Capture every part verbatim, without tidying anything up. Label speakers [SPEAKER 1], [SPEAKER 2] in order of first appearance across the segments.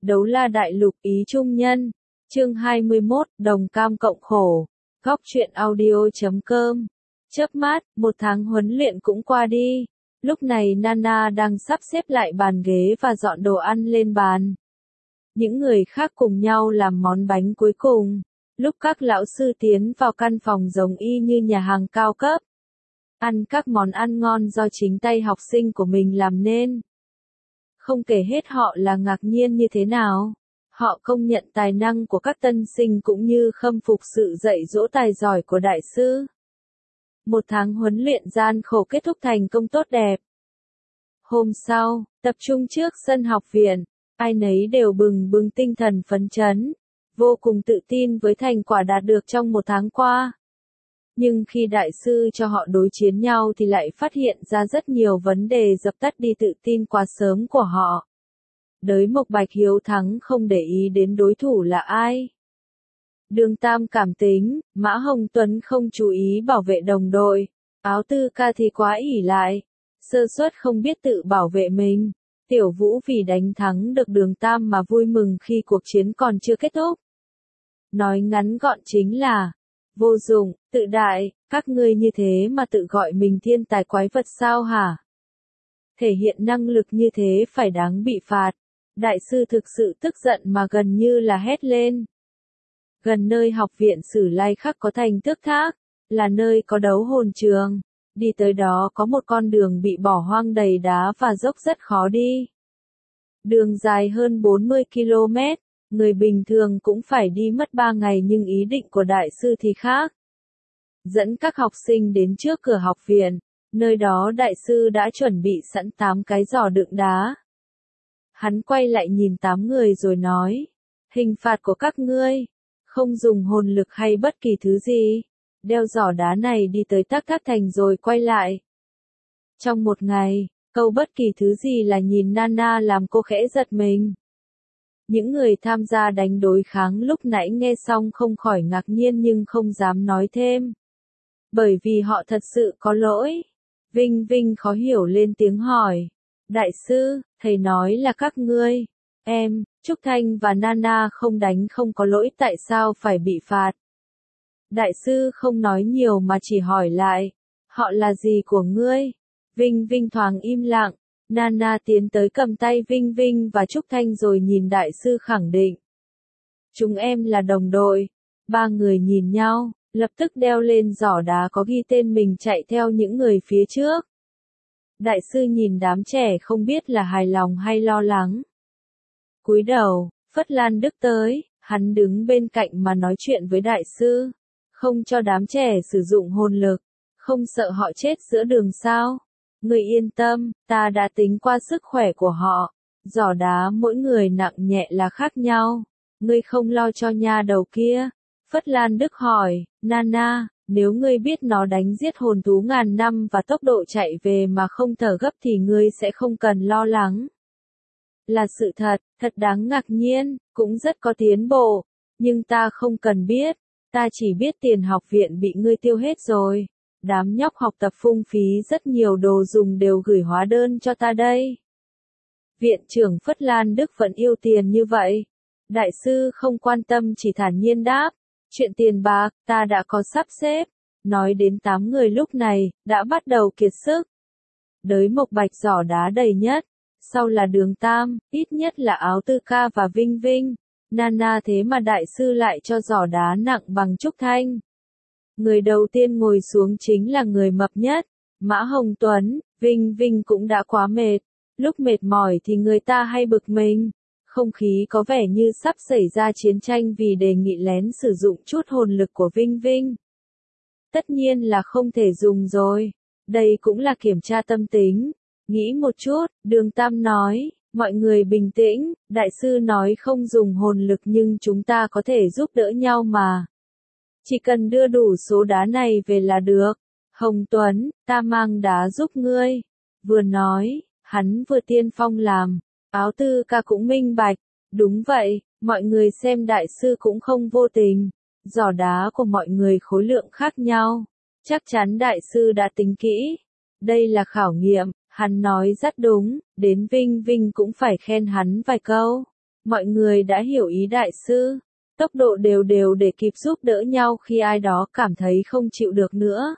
[SPEAKER 1] Đấu La Đại Lục ý trung nhân. Chương hai mươi mốt, đồng cam cộng khổ. Góc truyện audio chấm com. Chớp mắt, một tháng huấn luyện cũng qua đi. Lúc này Nana đang sắp xếp lại bàn ghế và dọn đồ ăn lên bàn. Những người khác cùng nhau làm món bánh cuối cùng. Lúc các lão sư tiến vào căn phòng giống y như nhà hàng cao cấp. Ăn các món ăn ngon do chính tay học sinh của mình làm nên. Không kể hết họ là ngạc nhiên như thế nào. Họ công nhận tài năng của các tân sinh cũng như khâm phục sự dạy dỗ tài giỏi của đại sư. Một tháng huấn luyện gian khổ kết thúc thành công tốt đẹp. Hôm sau, tập trung trước sân học viện, ai nấy đều bừng bừng tinh thần phấn chấn, vô cùng tự tin với thành quả đạt được trong một tháng qua. Nhưng khi đại sư cho họ đối chiến nhau thì lại phát hiện ra rất nhiều vấn đề dập tắt đi tự tin quá sớm của họ. Đới Mộc Bạch hiếu thắng không để ý đến đối thủ là ai. Đường Tam cảm tính, Mã Hồng Tuấn không chú ý bảo vệ đồng đội, Áo Tư Ca thì quá ỷ lại, sơ suất không biết tự bảo vệ mình. Tiểu Vũ vì đánh thắng được Đường Tam mà vui mừng khi cuộc chiến còn chưa kết thúc. Nói ngắn gọn chính là vô dụng, tự đại, các ngươi như thế mà tự gọi mình thiên tài quái vật sao hả? Thể hiện năng lực như thế phải đáng bị phạt. Đại sư thực sự tức giận mà gần như là hét lên. Gần nơi học viện Sử Lai Khắc có thành Tước Thác, là nơi có đấu hồn trường. Đi tới đó có một con đường bị bỏ hoang đầy đá và dốc rất khó đi. Đường dài hơn bốn mươi ki lô mét, người bình thường cũng phải đi mất ba ngày nhưng ý định của đại sư thì khác. Dẫn các học sinh đến trước cửa học viện, nơi đó đại sư đã chuẩn bị sẵn tám cái giỏ đựng đá. Hắn quay lại nhìn tám người rồi nói, hình phạt của các ngươi, không dùng hồn lực hay bất kỳ thứ gì, đeo giỏ đá này đi tới Tắc Thác Thành rồi quay lại. Trong một ngày, câu bất kỳ thứ gì là nhìn Nana làm cô khẽ giật mình. Những người tham gia đánh đối kháng lúc nãy nghe xong không khỏi ngạc nhiên nhưng không dám nói thêm. Bởi vì họ thật sự có lỗi. Vinh Vinh khó hiểu lên tiếng hỏi. Đại sư, thầy nói là các ngươi. Em, Trúc Thanh và Nana không đánh không có lỗi tại sao phải bị phạt. Đại sư không nói nhiều mà chỉ hỏi lại. Họ là gì của ngươi? Vinh Vinh thoáng im lặng. Nana tiến tới cầm tay Vinh Vinh và Trúc Thanh rồi nhìn đại sư khẳng định. Chúng em là đồng đội. Ba người nhìn nhau, lập tức đeo lên giỏ đá có ghi tên mình chạy theo những người phía trước. Đại sư nhìn đám trẻ không biết là hài lòng hay lo lắng. Cúi đầu, Phất Lan Đức tới, hắn đứng bên cạnh mà nói chuyện với đại sư. Không cho đám trẻ sử dụng hồn lực, không sợ họ chết giữa đường sao. Người yên tâm, ta đã tính qua sức khỏe của họ. Giỏ đá mỗi người nặng nhẹ là khác nhau. Ngươi không lo cho nha đầu kia. Phất Lan Đức hỏi, Nana, nếu ngươi biết nó đánh giết hồn thú ngàn năm và tốc độ chạy về mà không thở gấp thì ngươi sẽ không cần lo lắng. Là sự thật, thật đáng ngạc nhiên, cũng rất có tiến bộ. Nhưng ta không cần biết, ta chỉ biết tiền học viện bị ngươi tiêu hết rồi. Đám nhóc học tập phung phí rất nhiều đồ dùng đều gửi hóa đơn cho ta đây. Viện trưởng Phất Lan Đức vẫn yêu tiền như vậy. Đại sư không quan tâm chỉ thản nhiên đáp. Chuyện tiền bạc, ta đã có sắp xếp. Nói đến tám người lúc này, đã bắt đầu kiệt sức. Đới Mộc Bạch giỏ đá đầy nhất. Sau là Đường Tam, ít nhất là Áo Tư Ca và Vinh Vinh. Nana thế mà đại sư lại cho giỏ đá nặng bằng Trúc Thanh. Người đầu tiên ngồi xuống chính là người mập nhất, Mã Hồng Tuấn. Vinh Vinh cũng đã quá mệt. Lúc mệt mỏi thì người ta hay bực mình. Không khí có vẻ như sắp xảy ra chiến tranh vì đề nghị lén sử dụng chút hồn lực của Vinh Vinh. Tất nhiên là không thể dùng rồi. Đây cũng là kiểm tra tâm tính. Nghĩ một chút, Đường Tam nói, mọi người bình tĩnh, đại sư nói không dùng hồn lực nhưng chúng ta có thể giúp đỡ nhau mà. Chỉ cần đưa đủ số đá này về là được. Hồng Tuấn, ta mang đá giúp ngươi. Vừa nói, hắn vừa tiên phong làm. Áo Tư Ca cũng minh bạch. Đúng vậy, mọi người xem đại sư cũng không vô tình. Giỏ đá của mọi người khối lượng khác nhau. Chắc chắn đại sư đã tính kỹ. Đây là khảo nghiệm, hắn nói rất đúng, đến Vinh Vinh cũng phải khen hắn vài câu. Mọi người đã hiểu ý đại sư. Tốc độ đều đều để kịp giúp đỡ nhau khi ai đó cảm thấy không chịu được nữa.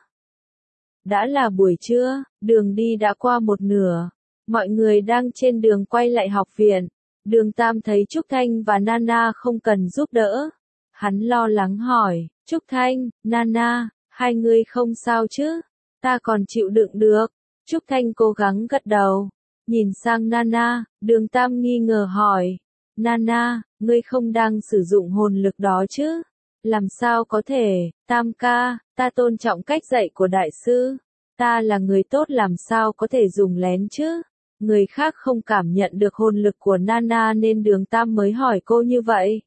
[SPEAKER 1] Đã là buổi trưa, đường đi đã qua một nửa. Mọi người đang trên đường quay lại học viện. Đường Tam thấy Trúc Thanh và Nana không cần giúp đỡ. Hắn lo lắng hỏi, Trúc Thanh, Nana, hai người không sao chứ? Ta còn chịu đựng được. Trúc Thanh cố gắng gật đầu. Nhìn sang Nana, Đường Tam nghi ngờ hỏi, Nana, ngươi không đang sử dụng hồn lực đó chứ? Làm sao có thể, Tam ca, ta tôn trọng cách dạy của đại sư. Ta là người tốt làm sao có thể dùng lén chứ? Người khác không cảm nhận được hồn lực của Nana nên Đường Tam mới hỏi cô như vậy.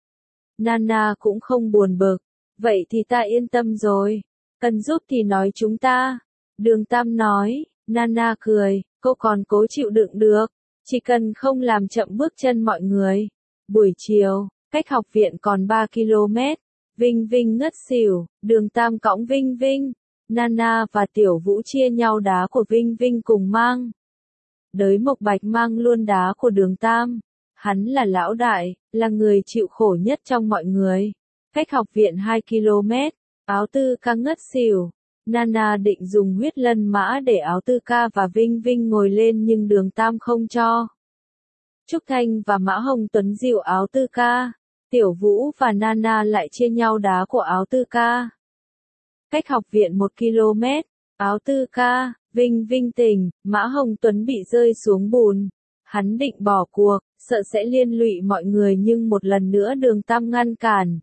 [SPEAKER 1] Nana cũng không buồn bực. Vậy thì ta yên tâm rồi. Cần giúp thì nói chúng ta. Đường Tam nói. Nana cười. Cô còn cố chịu đựng được. Chỉ cần không làm chậm bước chân mọi người. Buổi chiều, cách học viện còn ba ki lô mét. Vinh Vinh ngất xỉu. Đường Tam cõng Vinh Vinh. Nana và Tiểu Vũ chia nhau đá của Vinh Vinh cùng mang. Đới Mộc Bạch mang luôn đá của Đường Tam. Hắn là lão đại, là người chịu khổ nhất trong mọi người. Cách học viện hai ki lô mét, Áo Tư Ca ngất xỉu. Nana định dùng huyết lân mã để Áo Tư Ca và Vinh Vinh ngồi lên nhưng Đường Tam không cho. Trúc Thanh và Mã Hồng Tuấn dìu Áo Tư Ca. Tiểu Vũ và Nana lại chia nhau đá của Áo Tư Ca. Cách học viện một ki lô mét, Áo Tư Ca, Vinh Vinh tỉnh, Mã Hồng Tuấn bị rơi xuống bùn. Hắn định bỏ cuộc, sợ sẽ liên lụy mọi người nhưng một lần nữa Đường Tam ngăn cản.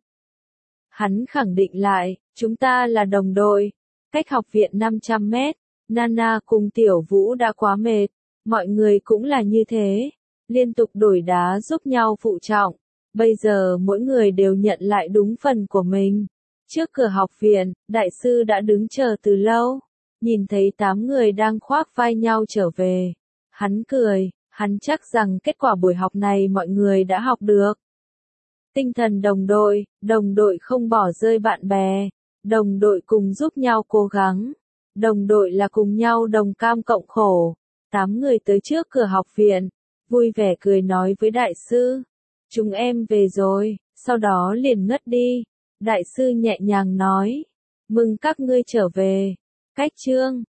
[SPEAKER 1] Hắn khẳng định lại, chúng ta là đồng đội. Cách học viện năm trăm mét, Nana cùng Tiểu Vũ đã quá mệt. Mọi người cũng là như thế. Liên tục đổi đá giúp nhau phụ trọng. Bây giờ mỗi người đều nhận lại đúng phần của mình. Trước cửa học viện, đại sư đã đứng chờ từ lâu. Nhìn thấy tám người đang khoác vai nhau trở về. Hắn cười, hắn chắc rằng kết quả buổi học này mọi người đã học được. Tinh thần đồng đội, đồng đội không bỏ rơi bạn bè. Đồng đội cùng giúp nhau cố gắng. Đồng đội là cùng nhau đồng cam cộng khổ. Tám người tới trước cửa học viện. Vui vẻ cười nói với đại sư. Chúng em về rồi, sau đó liền ngất đi. Đại sư nhẹ nhàng nói. Mừng các ngươi trở về. Cách chương